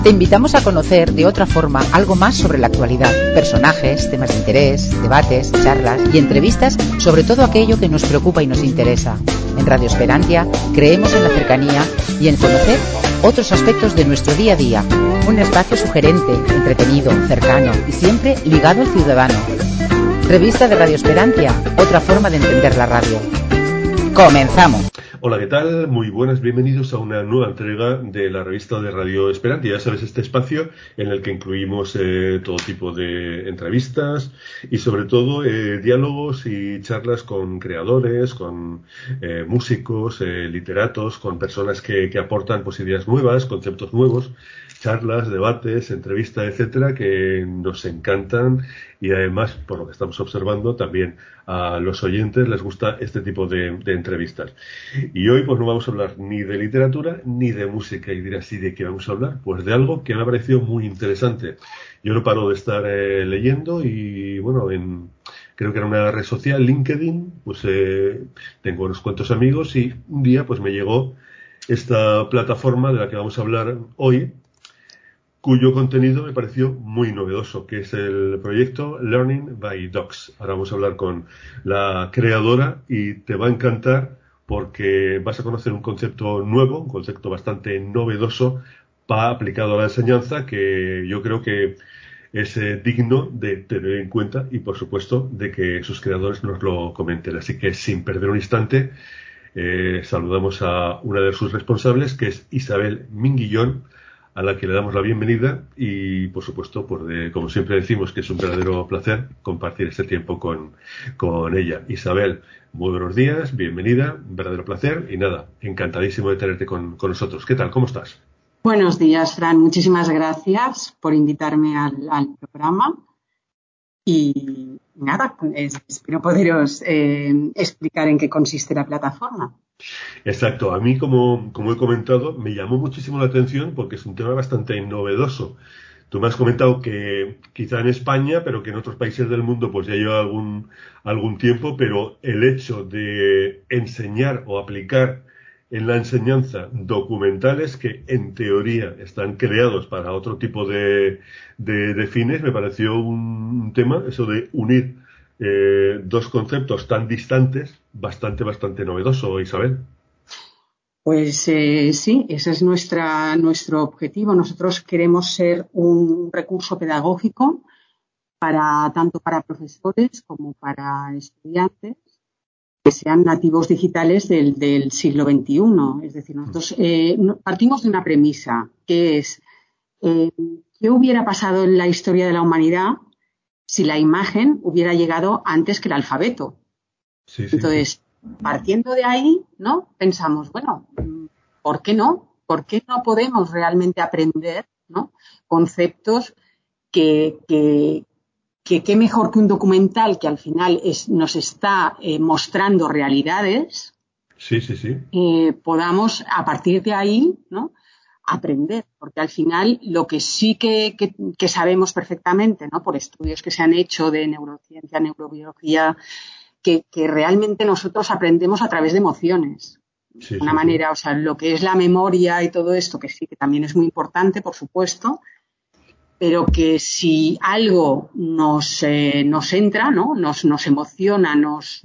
Te invitamos a conocer de otra forma algo más sobre la actualidad, personajes, temas de interés, debates, charlas y entrevistas sobre todo aquello que nos preocupa y nos interesa. En Radio Esperantia creemos en la cercanía y en conocer otros aspectos de nuestro día a día. Un espacio sugerente, entretenido, cercano y siempre ligado al ciudadano. Revista de Radio Esperantia, otra forma de entender la radio. ¡Comenzamos! Hola, ¿qué tal? Muy buenas, bienvenidos a una nueva entrega de la revista de Radio Esperantia. Ya sabes, este espacio en el que incluimos todo tipo de entrevistas y sobre todo diálogos y charlas con creadores, con músicos, literatos, con personas que aportan pues, ideas nuevas, conceptos nuevos, charlas, debates, entrevistas, etcétera, que nos encantan y además, por lo que estamos observando, también a los oyentes les gusta este tipo de entrevistas. Y hoy pues no vamos a hablar ni de literatura ni de música. Y dirás, ¿sí de qué vamos a hablar? Pues de algo que me ha parecido muy interesante. Yo no paro de estar leyendo y bueno, creo que era una red social, LinkedIn, pues tengo unos cuantos amigos y un día pues me llegó esta plataforma de la que vamos a hablar hoy, cuyo contenido me pareció muy novedoso, que es el proyecto Learning by Docs. Ahora vamos a hablar con la creadora y te va a encantar porque vas a conocer un concepto nuevo, un concepto bastante novedoso aplicado a la enseñanza, que yo creo que es digno de tener en cuenta y, por supuesto, de que sus creadores nos lo comenten. Así que, sin perder un instante, saludamos a una de sus responsables, que es Isabel Minguillón, a la que le damos la bienvenida y, por supuesto, como siempre decimos, que es un verdadero placer compartir este tiempo con ella. Isabel, muy buenos días, bienvenida, un verdadero placer y nada, encantadísimo de tenerte con nosotros. ¿Qué tal? ¿Cómo estás? Buenos días, Fran. Muchísimas gracias por invitarme al programa y nada, espero poderos explicar en qué consiste la plataforma. Exacto. A mí, como he comentado, me llamó muchísimo la atención porque es un tema bastante novedoso. Tú me has comentado que quizá en España, pero que en otros países del mundo pues ya lleva algún tiempo, pero el hecho de enseñar o aplicar en la enseñanza documentales que en teoría están creados para otro tipo de fines, me pareció un tema, eso de unir dos conceptos tan distantes, bastante novedoso, Isabel. Pues sí, ese es nuestro objetivo. Nosotros queremos ser un recurso pedagógico tanto para profesores como para estudiantes que sean nativos digitales del siglo XXI. Es decir, nosotros partimos de una premisa, que es ¿qué hubiera pasado en la historia de la humanidad si la imagen hubiera llegado antes que el alfabeto? Sí. Entonces, partiendo de ahí, ¿no? Pensamos, bueno, ¿por qué no? ¿Por qué no podemos realmente aprender, ¿no? Conceptos que qué mejor que un documental que al final nos está mostrando realidades, sí. podamos a partir de ahí, ¿no? Aprender, porque al final lo que sí que sabemos perfectamente, ¿no? Por estudios que se han hecho de neurociencia, neurobiología, que realmente nosotros aprendemos a través de emociones. Sí, de una manera, o sea, lo que es la memoria y todo esto, que sí, que también es muy importante, por supuesto, pero que si algo nos entra, ¿no? Nos emociona, nos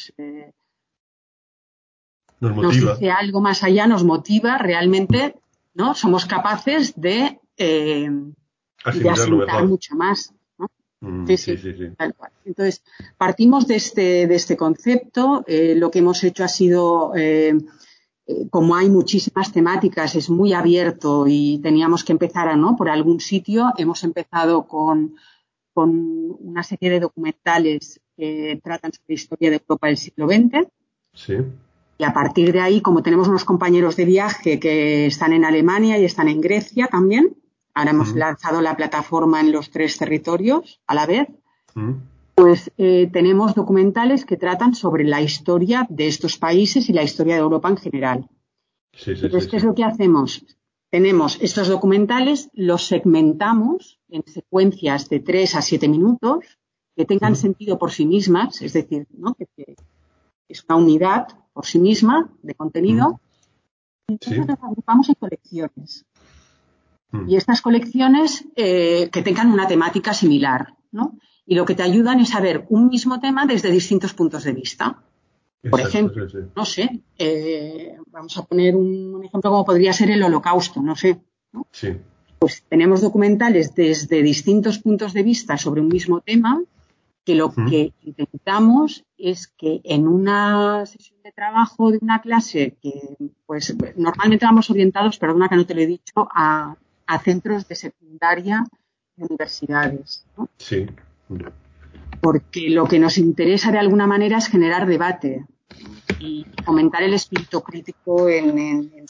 motiva. dice algo más allá, nos motiva, realmente, ¿no? Somos capaces de asimilarlo asentar mejor. mucho más, ¿no? Sí. Tal cual. Entonces, partimos de este concepto. Lo que hemos hecho ha sido, como hay muchísimas temáticas, es muy abierto y teníamos que empezar por algún sitio. Hemos empezado con una serie de documentales que tratan sobre la historia de Europa del siglo XX. Sí. Y a partir de ahí, como tenemos unos compañeros de viaje que están en Alemania y están en Grecia también, ahora hemos lanzado la plataforma en los 3 territorios a la vez, pues tenemos documentales que tratan sobre la historia de estos países y la historia de Europa en general. Entonces, ¿qué es lo que hacemos? Tenemos estos documentales, los segmentamos en secuencias de 3 a 7 minutos que tengan sentido por sí mismas, es decir, ¿no? que es una unidad por sí misma de contenido. Entonces nos agrupamos en colecciones. Y estas colecciones que tengan una temática similar, ¿no? Y lo que te ayudan es a ver un mismo tema desde distintos puntos de vista. Por ejemplo, no sé, vamos a poner un ejemplo como podría ser el Holocausto, no sé, ¿no? Sí. Pues tenemos documentales desde distintos puntos de vista sobre un mismo tema, que lo que intentamos es que en una sesión de trabajo de una clase que pues normalmente vamos orientados, perdona que no te lo he dicho, a centros de secundaria y universidades, ¿no? Sí. Porque lo que nos interesa de alguna manera es generar debate y fomentar el espíritu crítico de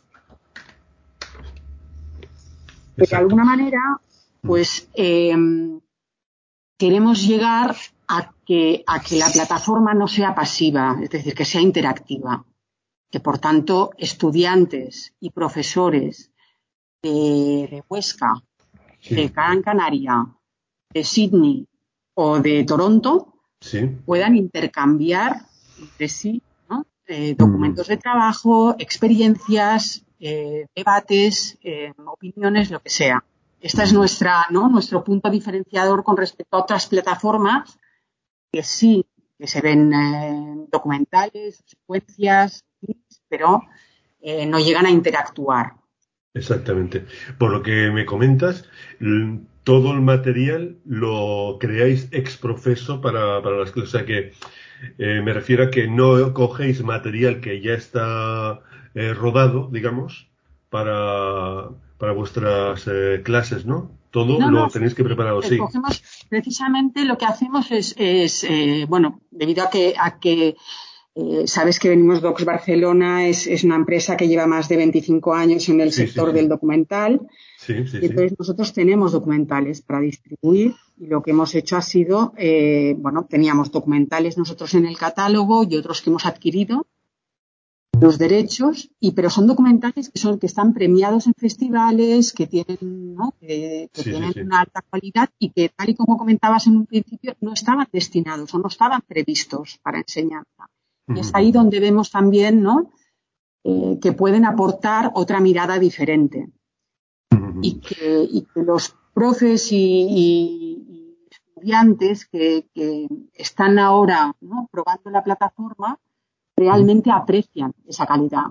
alguna manera, pues queremos llegar a que la plataforma no sea pasiva, es decir, que sea interactiva, que por tanto estudiantes y profesores de Huesca, de Gran Canaria, de Sydney o de Toronto puedan intercambiar entre sí, ¿no? Documentos de trabajo, experiencias, debates, opiniones, lo que sea. Esta es nuestro punto diferenciador con respecto a otras plataformas que sí, que se ven documentales, secuencias, pero no llegan a interactuar. Exactamente. Por lo que me comentas, todo el material lo creáis ex profeso para las clases. O sea que me refiero a que no cogéis material que ya está rodado, digamos, para vuestras clases, ¿no? Todo lo tenéis que preparar, sí. Cogemos, precisamente lo que hacemos es bueno, debido a que sabes que venimos Docs Barcelona, es una empresa que lleva más de 25 años en el sector del documental. Y entonces nosotros tenemos documentales para distribuir y lo que hemos hecho ha sido, teníamos documentales nosotros en el catálogo y otros que hemos adquirido los derechos, pero son documentales que están premiados en festivales, que tienen, ¿no? que tienen una alta calidad y que, tal y como comentabas en un principio, no estaban destinados o no estaban previstos para enseñanza. Y es ahí donde vemos también, ¿no? Que pueden aportar otra mirada diferente. Y que los profes y estudiantes que están ahora, ¿no? probando la plataforma realmente aprecian esa calidad.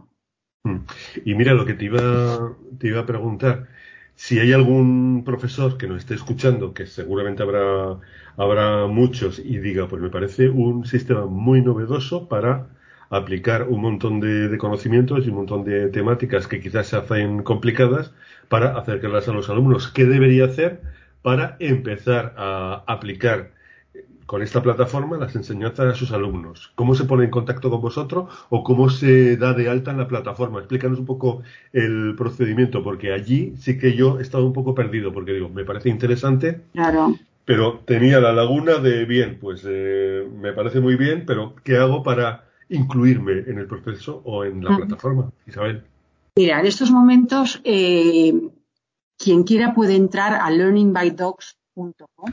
Y mira, lo que te iba a preguntar, si hay algún profesor que nos esté escuchando, que seguramente habrá muchos, y diga, pues me parece un sistema muy novedoso para aplicar un montón de conocimientos y un montón de temáticas que quizás se hacen complicadas para acercarlas a los alumnos. ¿Qué debería hacer para empezar a aplicar con esta plataforma las enseñanzas a sus alumnos? ¿Cómo se pone en contacto con vosotros o cómo se da de alta en la plataforma? Explícanos un poco el procedimiento, porque allí sí que yo he estado un poco perdido, porque digo, me parece interesante, claro, pero tenía la laguna de, me parece muy bien, pero ¿qué hago para incluirme en el proceso o en la plataforma, Isabel? Mira, en estos momentos, quien quiera puede entrar a learningbydocs.com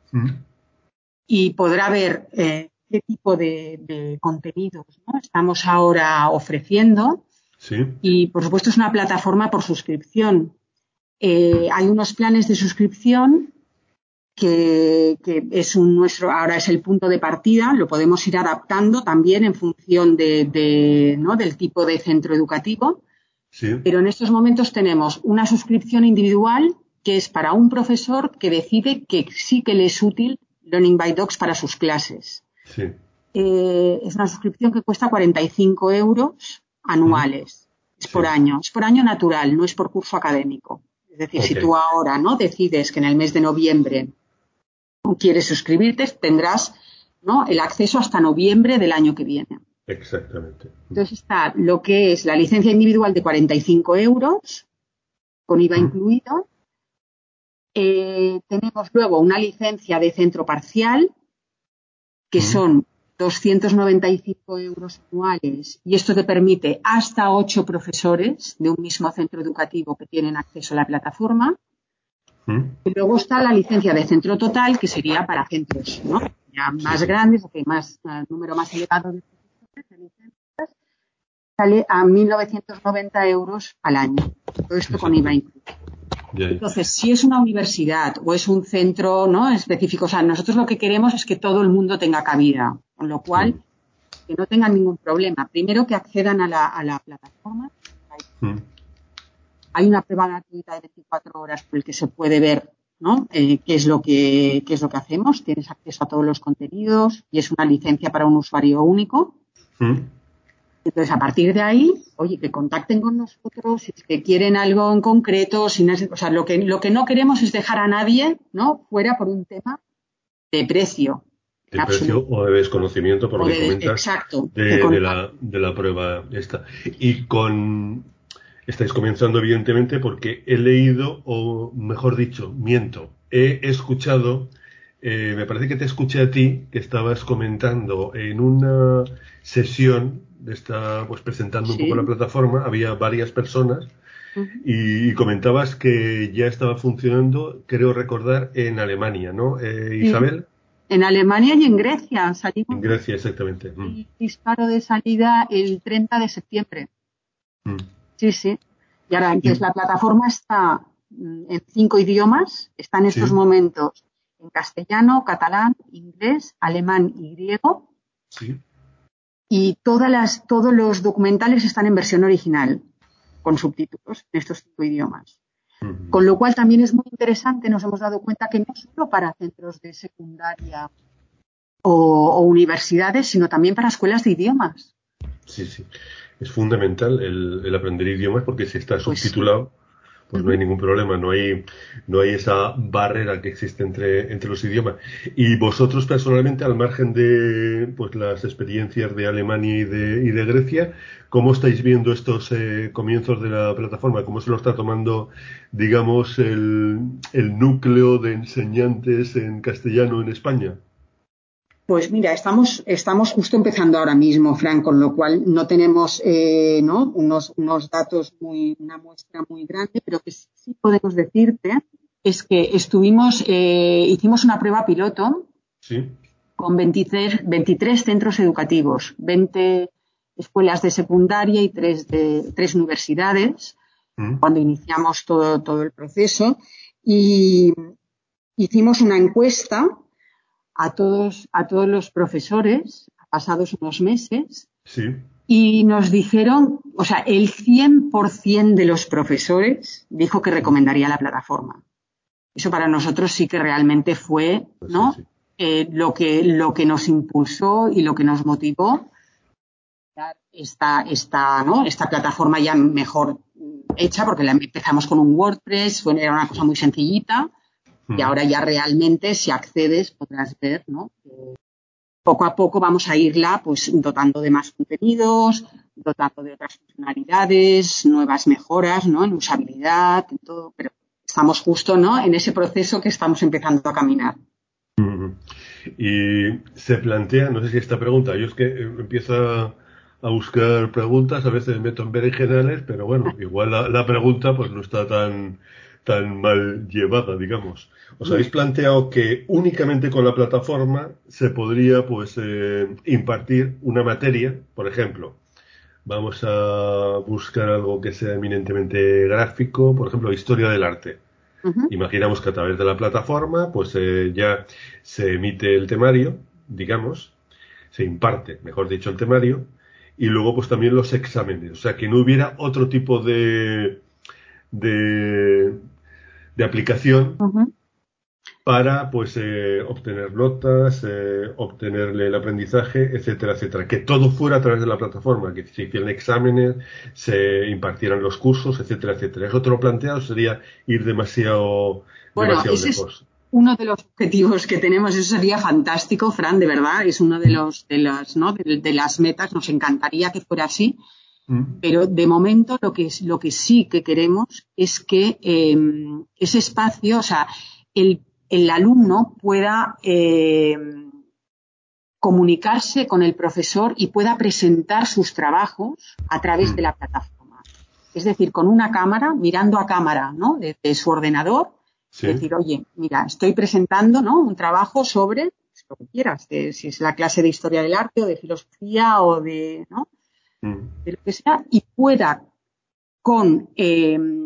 y podrá ver qué tipo de contenidos, ¿no? estamos ahora ofreciendo. Y, por supuesto, es una plataforma por suscripción. Hay unos planes de suscripción que es ahora es el punto de partida, lo podemos ir adaptando también en función ¿no? del tipo de centro educativo. Pero en estos momentos tenemos una suscripción individual que es para un profesor que decide que sí que le es útil Learning by Docs para sus clases. Es una suscripción que cuesta 45 euros anuales. Es por año. Es por año natural, no es por curso académico. Es decir, si tú ahora no decides que en el mes de noviembre quieres suscribirte, tendrás, ¿no? el acceso hasta noviembre del año que viene. Exactamente. Entonces está lo que es la licencia individual de 45 euros, con IVA incluido. Tenemos luego una licencia de centro parcial, que son 295 euros anuales, y esto te permite hasta 8 profesores de un mismo centro educativo que tienen acceso a la plataforma. Y luego está la licencia de centro total, que sería para centros, ¿no? ya más grandes, o que número más elevado de profesores de licencias, sale a 1.990 euros al año. Todo esto con IVA incluido. Entonces, si es una universidad o es un centro, ¿no?, específico, o sea, nosotros lo que queremos es que todo el mundo tenga cabida, con lo cual, que no tengan ningún problema. Primero, que accedan a la plataforma. Hay una prueba gratuita de 24 horas por el que se puede ver, ¿no?, qué es lo que hacemos. Tienes acceso a todos los contenidos y es una licencia para un usuario único. Entonces, a partir de ahí, oye, que contacten con nosotros, si es que quieren algo en concreto, o sea, lo que no queremos es dejar a nadie, ¿no?, fuera por un tema de precio. De precio o de desconocimiento, por lo que comentas. Exacto. De la prueba esta. Y estáis comenzando, evidentemente, porque he leído, o mejor dicho, miento, he escuchado, me parece que te escuché a ti, que estabas comentando en una sesión pues presentando un poco la plataforma, había varias personas, y comentabas que ya estaba funcionando, creo recordar, en Alemania, ¿no, Isabel? En Alemania y en Grecia. Salimos. En Grecia, exactamente. El disparo de salida el 30 de septiembre. Sí. Y ahora, entonces, la plataforma está en 5 idiomas. Está en estos momentos en castellano, catalán, inglés, alemán y griego. Y todos los documentales están en versión original, con subtítulos en estos 5 idiomas. Con lo cual también es muy interesante, nos hemos dado cuenta que no solo para centros de secundaria o universidades, sino también para escuelas de idiomas. Sí. Es fundamental el aprender idiomas porque si está subtitulado, pues no hay ningún problema, no hay esa barrera que existe entre los idiomas. Y vosotros personalmente, al margen de pues las experiencias de Alemania y de Grecia, ¿cómo estáis viendo estos comienzos de la plataforma? ¿Cómo se lo está tomando, digamos, el núcleo de enseñantes en castellano en España? Pues mira, estamos justo empezando ahora mismo, Fran, con lo cual no tenemos unos datos una muestra muy grande, pero que sí podemos decirte es que hicimos una prueba piloto con 23 centros educativos, 20 escuelas de secundaria y 3 universidades, cuando iniciamos todo el proceso, y hicimos una encuesta a todos los profesores, pasados unos meses, y nos dijeron, o sea, el 100% de los profesores dijo que recomendaría la plataforma. Eso para nosotros sí que realmente fue, ¿no?, lo que nos impulsó y lo que nos motivó a esta plataforma ya mejor hecha, porque empezamos con un WordPress, era una cosa muy sencillita. Y ahora ya realmente, si accedes, podrás ver, ¿no?, que poco a poco vamos a irla pues dotando de más contenidos, dotando de otras funcionalidades, nuevas mejoras, ¿no?, en usabilidad, en todo, pero estamos justo, ¿no?, en ese proceso que estamos empezando a caminar. Y se plantea, no sé si esta pregunta, yo es que empiezo a buscar preguntas, a veces me meto en berenjenales, pero bueno, igual la pregunta pues no está tan mal llevada, digamos. ¿Os habéis planteado que únicamente con la plataforma se podría pues impartir una materia? Por ejemplo, vamos a buscar algo que sea eminentemente gráfico, por ejemplo, historia del arte. Imaginamos que a través de la plataforma pues ya se emite el temario, digamos, se imparte, mejor dicho, el temario, y luego pues también los exámenes, o sea, que no hubiera otro tipo de aplicación para pues obtener notas, obtener el aprendizaje, etcétera, etcétera. Que todo fuera a través de la plataforma, que se hicieran exámenes, se impartieran los cursos, etcétera, etcétera. ¿Es otro planteado? ¿Sería ir demasiado lejos? Es uno de los objetivos que tenemos, eso sería fantástico, Fran, de verdad, es uno de las metas, nos encantaría que fuera así. Pero de momento lo que sí que queremos es que ese espacio, o sea, el alumno pueda comunicarse con el profesor y pueda presentar sus trabajos a través de la plataforma. Es decir, con una cámara, mirando a cámara, ¿no?, de su ordenador, decir, oye, mira, estoy presentando, ¿no?, un trabajo sobre lo que quieras, si es la clase de historia del arte o de filosofía o de, ¿no?, de lo que sea, y pueda con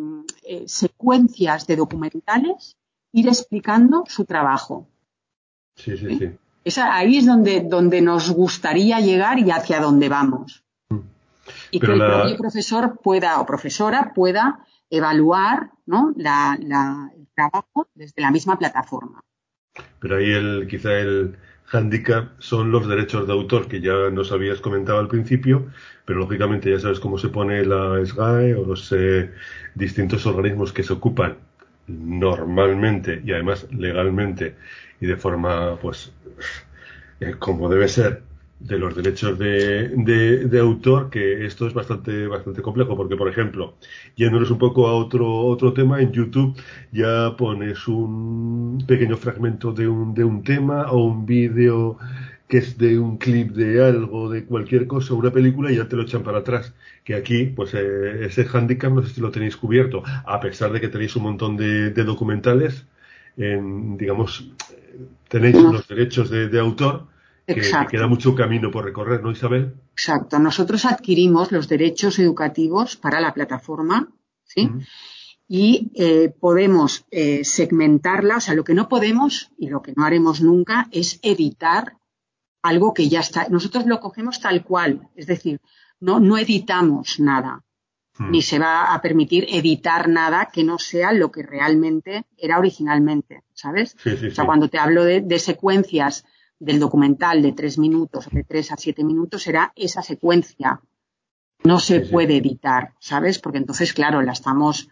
secuencias de documentales, ir explicando su trabajo. Sí. Ahí es donde nos gustaría llegar y hacia dónde vamos. Y pero que el propio profesor o profesora pueda evaluar, ¿no?, el trabajo desde la misma plataforma. Pero ahí quizá el hándicap son los derechos de autor, que ya nos habías comentado al principio, pero lógicamente ya sabes cómo se pone la SGAE o los distintos organismos que se ocupan normalmente y además legalmente y de forma, pues, como debe ser, de los derechos de autor, que esto es bastante complejo, porque, por ejemplo, yéndonos un poco a otro tema, en YouTube ya pones un pequeño fragmento de un tema o un vídeo que es de un clip de algo, de cualquier cosa, una película, y ya te lo echan para atrás. Que aquí, pues, ese hándicap no sé si lo tenéis cubierto, a pesar de que tenéis un montón de documentales, digamos, tenéis los derechos de autor, que queda mucho camino por recorrer, ¿no, Isabel? Exacto. Nosotros adquirimos los derechos educativos para la plataforma, ¿sí? Y podemos segmentarla. O sea, lo que no podemos y lo que no haremos nunca es editar algo que ya está. Nosotros lo cogemos tal cual. Es decir, no editamos nada. Ni se va a permitir editar nada que no sea lo que realmente era originalmente, ¿sabes? Sí. O sea, cuando te hablo de secuencias del documental de 3 minutos, de 3 a 7 minutos, será esa secuencia. No se puede editar, ¿sabes? Porque entonces, claro, estamos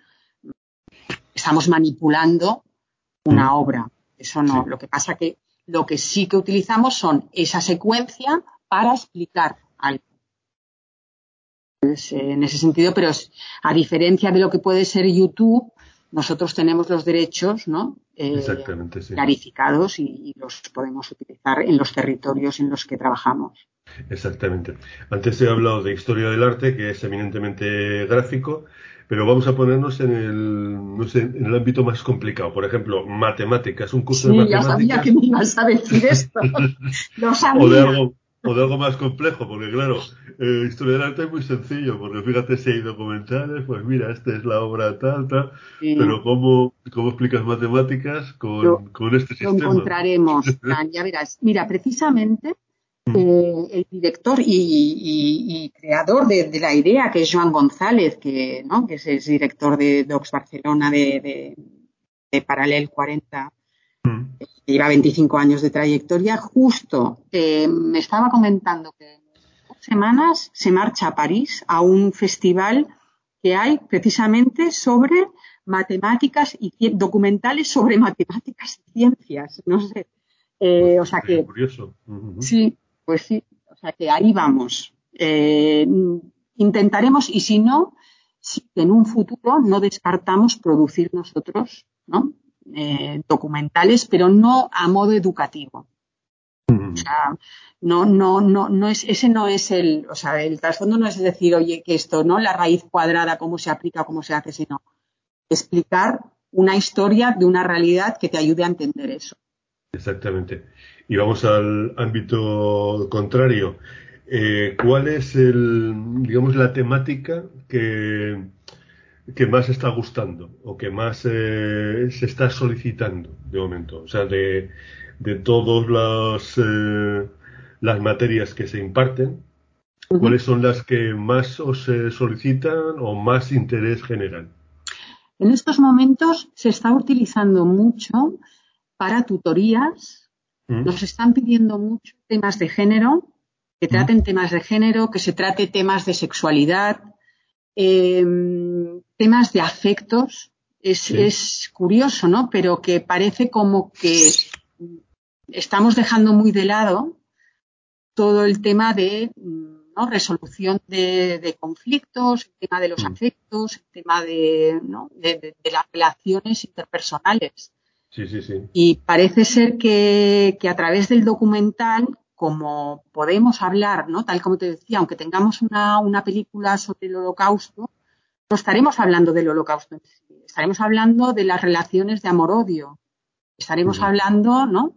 manipulando una obra. Eso no. Lo que pasa que lo que sí que utilizamos son esa secuencia para explicar algo. En ese sentido, pero a diferencia de lo que puede ser YouTube, nosotros tenemos los derechos, ¿no?, clarificados y los podemos utilizar en los territorios en los que trabajamos. Exactamente. Antes he hablado de historia del arte, que es eminentemente gráfico, pero vamos a ponernos en el ámbito más complicado. Por ejemplo, matemáticas, un curso de matemáticas. Sí, ya sabía que me ibas a decir esto. Lo sabía. O de algo más complejo, porque claro, historia del arte es muy sencillo, porque fíjate si hay documentales, pues mira, esta es la obra tal, Sí. Pero ¿cómo explicas matemáticas con este sistema? Lo encontraremos, Fran, ya verás. Mira, precisamente el director y creador de la idea, que es Joan González, que es director de Docs Barcelona, de Paral·lel 40, que lleva 25 años de trayectoria, justo me estaba comentando que en 2 semanas se marcha a París a un festival que hay precisamente sobre matemáticas y documentales sobre matemáticas y ciencias, no sé. O sea que curioso. Sí, pues sí, o sea que ahí vamos. Intentaremos, y si no, si en un futuro no descartamos producir nosotros, ¿no?, documentales, pero no a modo educativo. O sea, no es, ese no es el trasfondo no es decir, oye, que esto, ¿no?, la raíz cuadrada, cómo se aplica, cómo se hace, sino explicar una historia de una realidad que te ayude a entender eso. Exactamente. Y vamos al ámbito contrario. ¿Cuál es la temática que más está gustando o que más se está solicitando de momento? O sea, de todas las materias que se imparten, ¿cuáles son las que más os solicitan o más interés generan? En estos momentos se está utilizando mucho para tutorías. Nos están pidiendo mucho temas de género, que traten temas de género, que se trate temas de sexualidad, temas de afectos. Es curioso, ¿no?, pero que parece como que estamos dejando muy de lado todo el tema de resolución de conflictos, el tema de los afectos, el tema de las relaciones interpersonales. Sí. Y parece ser que a través del documental, como podemos hablar, ¿no?, tal como te decía, aunque tengamos una película sobre el Holocausto, no estaremos hablando del Holocausto en sí, estaremos hablando de las relaciones de amor-odio, estaremos hablando, ¿no?,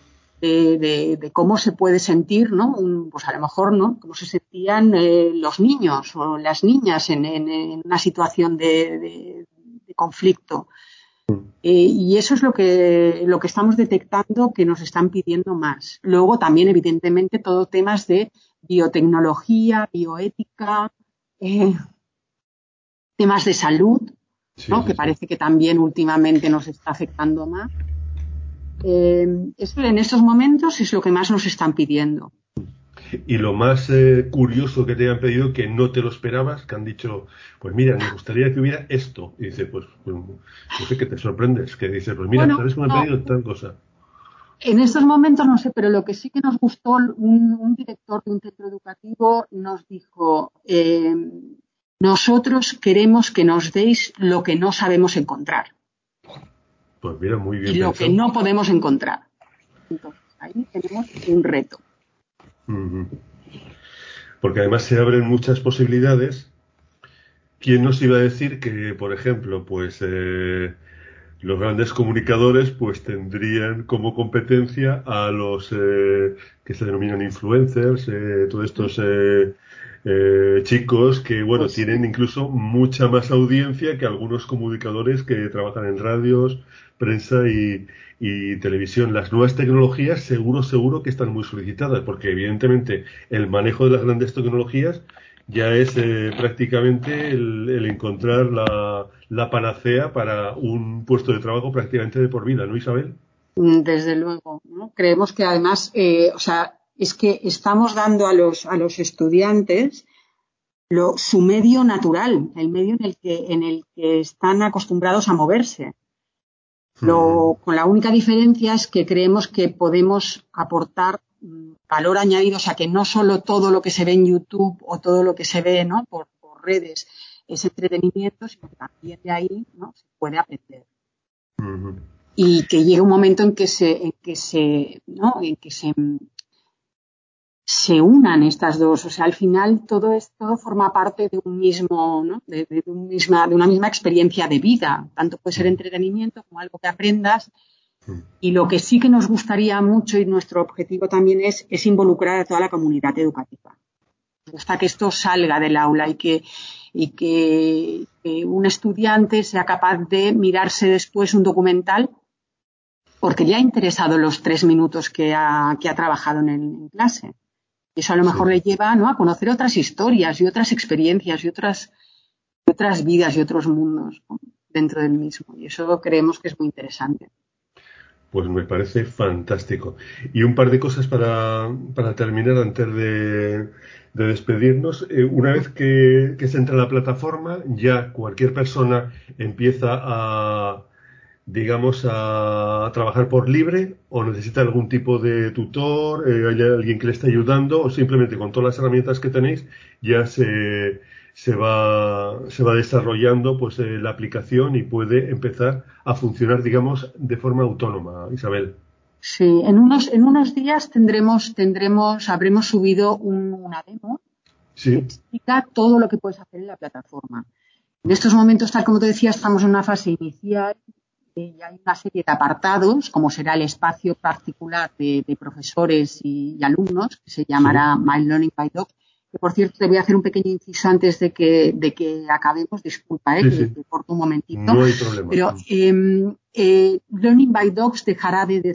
de cómo se puede sentir, ¿no?, pues a lo mejor, ¿no?, cómo se sentían los niños o las niñas en una situación de conflicto. Y eso es lo que estamos detectando que nos están pidiendo más. Luego también, evidentemente, todo temas de biotecnología, bioética, temas de salud, ¿no? Que parece que también últimamente nos está afectando más. Eso en estos momentos es lo que más nos están pidiendo. Y lo más curioso que te han pedido, que no te lo esperabas, que han dicho, pues mira, me gustaría que hubiera esto. Y dice, pues no sé, que te sorprendes, que dice, pues mira, ¿sabes cómo me han pedido tal cosa? En estos momentos no sé, pero lo que sí que nos gustó, un director de un centro educativo nos dijo, nosotros queremos que nos deis lo que no sabemos encontrar. Pues mira, muy bien y lo pensado. que no podemos encontrar. Entonces, ahí tenemos un reto. Porque además se abren muchas posibilidades. ¿Quién nos iba a decir que, por ejemplo, pues los grandes comunicadores pues tendrían como competencia a los que se denominan influencers, todos estos chicos que, bueno, Pues tienen incluso mucha más audiencia que algunos comunicadores que trabajan en radios, prensa y televisión. Las nuevas tecnologías seguro que están muy solicitadas, porque evidentemente el manejo de las grandes tecnologías ya es prácticamente el encontrar la panacea para un puesto de trabajo prácticamente de por vida, ¿no, Isabel? Desde luego, ¿no? Creemos que además, es que estamos dando a los estudiantes su medio natural, el medio en el que están acostumbrados a moverse. Con la única diferencia es que creemos que podemos aportar valor añadido, o sea, que no solo todo lo que se ve en YouTube o todo lo que se ve, ¿no?, por redes es entretenimiento, sino que también de ahí, ¿no?, se puede aprender. Y que llegue un momento en que se unan estas dos, o sea, al final todo forma parte de un mismo, ¿no?, de una misma experiencia de vida, tanto puede ser entretenimiento como algo que aprendas. Y lo que sí que nos gustaría mucho, y nuestro objetivo también es involucrar a toda la comunidad educativa. Nos gusta que esto salga del aula y que un estudiante sea capaz de mirarse después un documental porque le ha interesado los 3 minutos que ha trabajado en clase. Eso a lo mejor le lleva, ¿no?, a conocer otras historias y otras experiencias y otras vidas y otros mundos, ¿no?, dentro del mismo. Y eso creemos que es muy interesante. Pues me parece fantástico. Y un par de cosas para terminar antes de despedirnos. Una vez que se entra en la plataforma, ya cualquier persona empieza a, digamos, a trabajar por libre, o necesita algún tipo de tutor, hay alguien que le esté ayudando, o simplemente con todas las herramientas que tenéis ya se va desarrollando pues la aplicación y puede empezar a funcionar, digamos, de forma autónoma, Isabel. Sí, en unos días habremos subido una demo que explica todo lo que puedes hacer en la plataforma. En estos momentos, tal como te decía, estamos en una fase inicial y hay una serie de apartados, como será el espacio particular de profesores y alumnos, que se llamará My Learning by Docs, que por cierto te voy a hacer un pequeño inciso antes de que acabemos, disculpa, que te corto un momentito. No hay problema. Pero Learning by Docs dejará de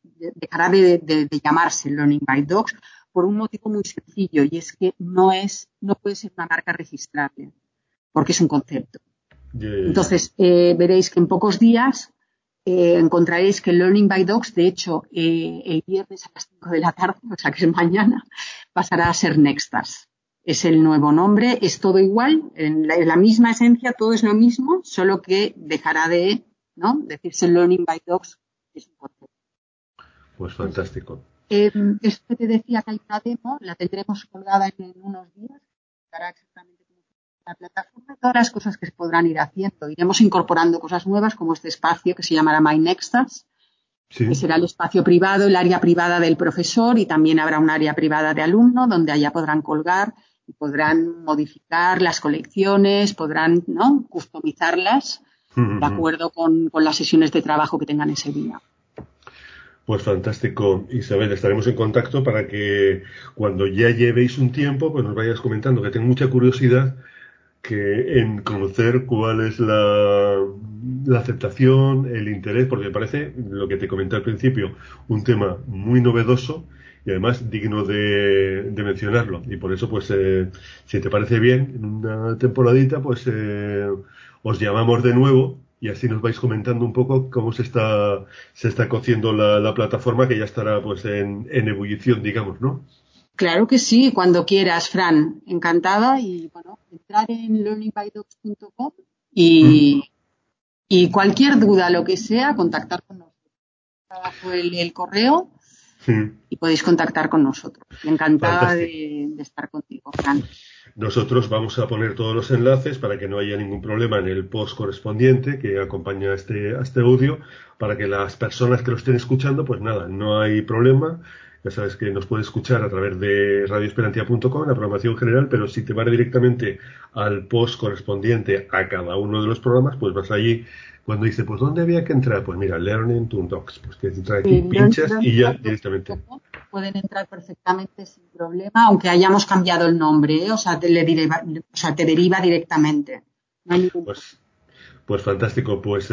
llamarse Learning by Docs por un motivo muy sencillo, y es que no puede ser una marca registrable, porque es un concepto. Entonces, veréis que en pocos días encontraréis que Learning by Docs, de hecho, el viernes a las 5 de la tarde, o sea que es mañana, pasará a ser Nextas. Es el nuevo nombre, es todo igual, en la misma esencia, todo es lo mismo, solo que dejará de, ¿no?, decirse Learning by Docs, es un concepto. Pues fantástico. Esto que te decía, que hay una demo, la tendremos colgada en unos días, estará exactamente como la plataforma, todas las cosas que se podrán ir haciendo. Iremos incorporando cosas nuevas, como este espacio que se llamará My Nextas, que será el espacio privado, el área privada del profesor, y también habrá un área privada de alumno, donde allá podrán colgar y podrán modificar las colecciones, podrán, ¿no?, customizarlas de acuerdo con las sesiones de trabajo que tengan ese día. Pues fantástico, Isabel. Estaremos en contacto para que cuando ya llevéis un tiempo, pues nos vayas comentando, que tengo mucha curiosidad en conocer cuál es la aceptación, el interés, porque me parece, lo que te comenté al principio, un tema muy novedoso y además digno de mencionarlo. Y por eso, pues, si te parece bien, en una temporadita, pues os llamamos de nuevo y así nos vais comentando un poco cómo se está cociendo la plataforma, que ya estará pues en ebullición, digamos, ¿no? Claro que sí, cuando quieras, Fran. Encantada. Y bueno, entrar en learningbydocs.com y cualquier duda, lo que sea, contactar con nosotros. Abajo el correo y podéis contactar con nosotros. Encantada de estar contigo, Fran. Nosotros vamos a poner todos los enlaces para que no haya ningún problema en el post correspondiente que acompaña a este audio, para que las personas que lo estén escuchando, pues nada, no hay problema. Ya sabes que nos puedes escuchar a través de radioesperantia.com, la programación general, pero si te vas directamente al post correspondiente a cada uno de los programas, pues vas allí. Cuando dice, pues ¿dónde había que entrar? Pues mira, Learning to Docs, pues que entra aquí, pinchas y ya directamente. Pueden entrar perfectamente sin problema, aunque hayamos cambiado el nombre, ¿eh? O sea, te deriva directamente. No hay ningún pues fantástico, pues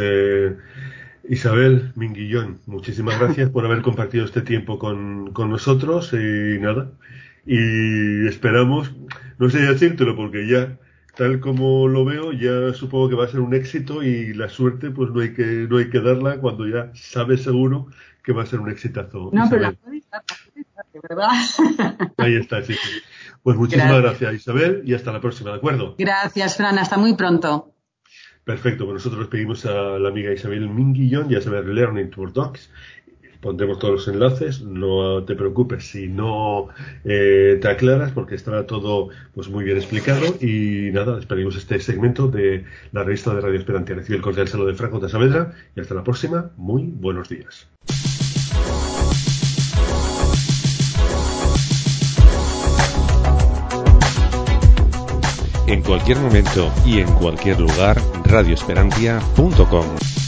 Isabel Minguillón, muchísimas gracias por haber compartido este tiempo con nosotros y nada, y esperamos, no sé decírtelo porque ya tal como lo veo, ya supongo que va a ser un éxito y la suerte pues no hay que darla cuando ya sabes seguro que va a ser un exitazo. No, Isabel. pero la puedes dar, de verdad. Ahí está, sí. Pues muchísimas gracias, Isabel, y hasta la próxima, ¿de acuerdo? Gracias, Fran, hasta muy pronto. Perfecto, pues nosotros pedimos a la amiga Isabel Minguillón, ya sabes, Learning to Docs. Pondremos todos los enlaces, no te preocupes si no te aclaras, porque estará todo pues muy bien explicado. Y nada, despedimos este segmento de la revista de Radio Esperantia. Recibe el cordial saludo de Franco de Saavedra y hasta la próxima. Muy buenos días. En cualquier momento y en cualquier lugar, radioesperantia.com.